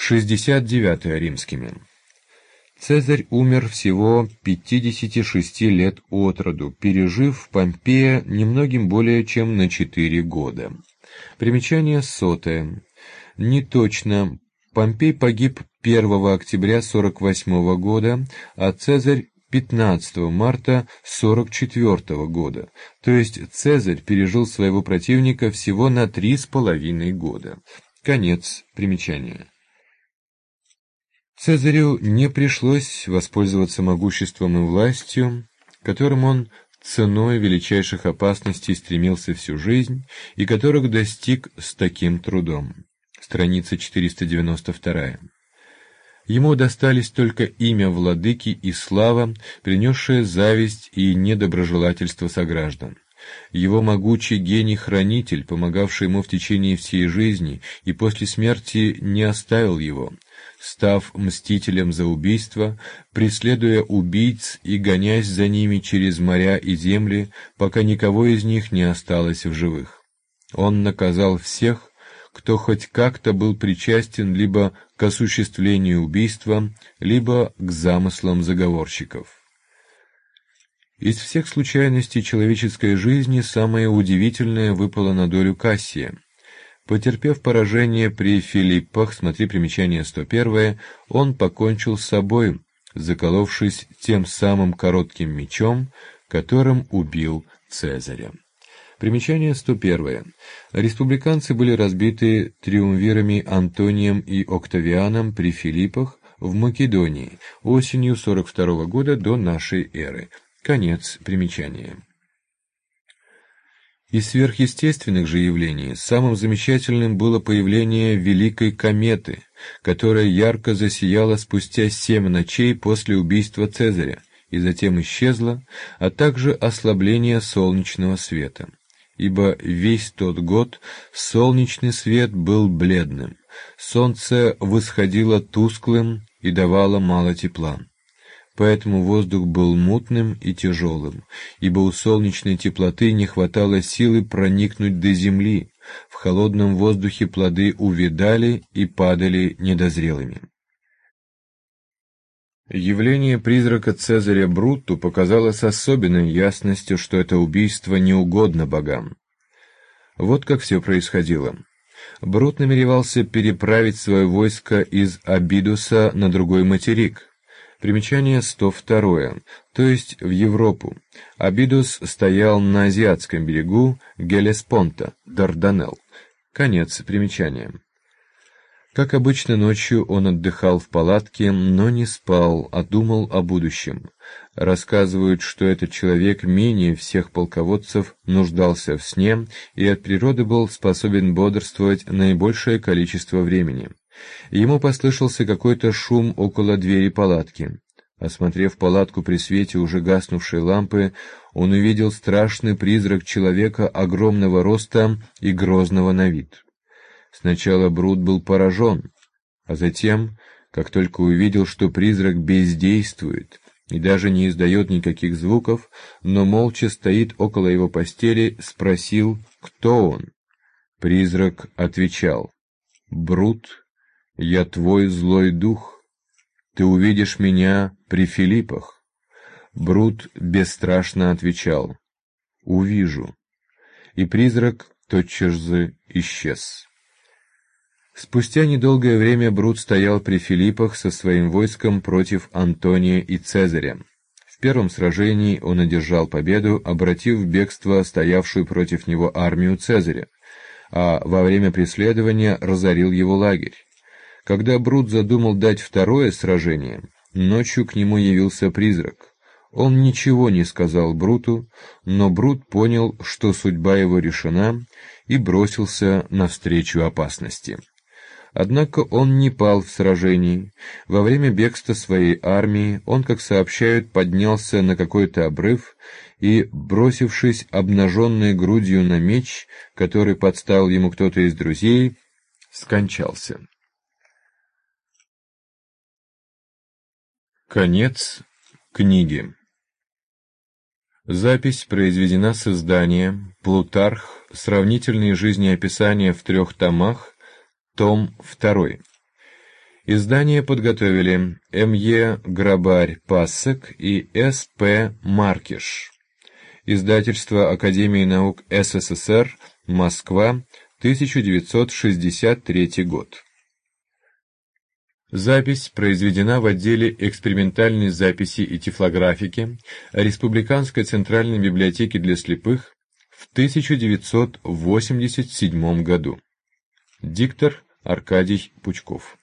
69 римскими. Цезарь умер всего 56 лет от роду, пережив Помпея немногим более чем на 4 года. Примечание 100. Не точно. Помпей погиб 1 октября 48 года, а Цезарь 15 марта 44 года, то есть Цезарь пережил своего противника всего на 3,5 года. Конец примечания. Цезарю не пришлось воспользоваться могуществом и властью, которым он ценой величайших опасностей стремился всю жизнь и которых достиг с таким трудом. Страница 492. Ему достались только имя владыки и слава, принесшая зависть и недоброжелательство сограждан. Его могучий гений-хранитель, помогавший ему в течение всей жизни и после смерти, не оставил его, став мстителем за убийство, преследуя убийц и гонясь за ними через моря и земли, пока никого из них не осталось в живых. Он наказал всех, кто хоть как-то был причастен либо к осуществлению убийства, либо к замыслам заговорщиков. Из всех случайностей человеческой жизни самое удивительное выпало на долю Кассия. Потерпев поражение при Филиппах, смотри примечание 101, он покончил с собой, заколовшись тем самым коротким мечом, которым убил Цезаря. Примечание 101. Республиканцы были разбиты триумвирами Антонием и Октавианом при Филиппах в Македонии осенью 42 года до нашей эры. Конец примечания. Из сверхъестественных же явлений самым замечательным было появление Великой кометы, которая ярко засияла спустя 7 ночей после убийства Цезаря и затем исчезла, а также ослабление солнечного света. Ибо весь тот год солнечный свет был бледным, солнце восходило тусклым и давало мало тепла. Поэтому воздух был мутным и тяжелым, ибо у солнечной теплоты не хватало силы проникнуть до земли, в холодном воздухе плоды увядали и падали недозрелыми. Явление призрака Цезаря Бруту показало с особенной ясностью, что это убийство не угодно богам. Вот как все происходило. Брут намеревался переправить свое войско из Абидуса на другой материк. Примечание 102, то есть в Европу. Абидус стоял на азиатском берегу Гелеспонта, Дарданелл. Конец примечания. Как обычно, ночью он отдыхал в палатке, но не спал, а думал о будущем. Рассказывают, что этот человек менее всех полководцев нуждался в сне и от природы был способен бодрствовать наибольшее количество времени. Ему послышался какой-то шум около двери палатки. Осмотрев палатку при свете уже гаснувшей лампы, он увидел страшный призрак человека огромного роста и грозного на вид. Сначала Брут был поражен, а затем, как только увидел, что призрак бездействует и даже не издает никаких звуков, но молча стоит около его постели, спросил, кто он. Призрак отвечал: «Брут, я твой злой дух. Ты увидишь меня при Филиппах». Брут бесстрашно отвечал: «Увижу». И призрак тотчас же исчез. Спустя недолгое время Брут стоял при Филиппах со своим войском против Антония и Цезаря. В первом сражении он одержал победу, обратив в бегство стоявшую против него армию Цезаря, а во время преследования разорил его лагерь. Когда Брут задумал дать второе сражение, ночью к нему явился призрак. Он ничего не сказал Бруту, но Брут понял, что судьба его решена, и бросился навстречу опасности. Однако он не пал в сражении. Во время бегства своей армии он, как сообщают, поднялся на какой-то обрыв и, бросившись обнаженной грудью на меч, который подставил ему кто-то из друзей, скончался. Конец книги. Запись произведена с издания «Плутарх. Сравнительные жизнеописания в 3 томах», том 2. Издание подготовили М.Е. Грабарь-Пассек и С.П. Маркиш. Издательство Академии наук СССР, Москва, 1963 год. Запись произведена в отделе экспериментальной записи и тифлографики Республиканской Центральной библиотеки для слепых в 1987 году. Диктор Аркадий Пучков.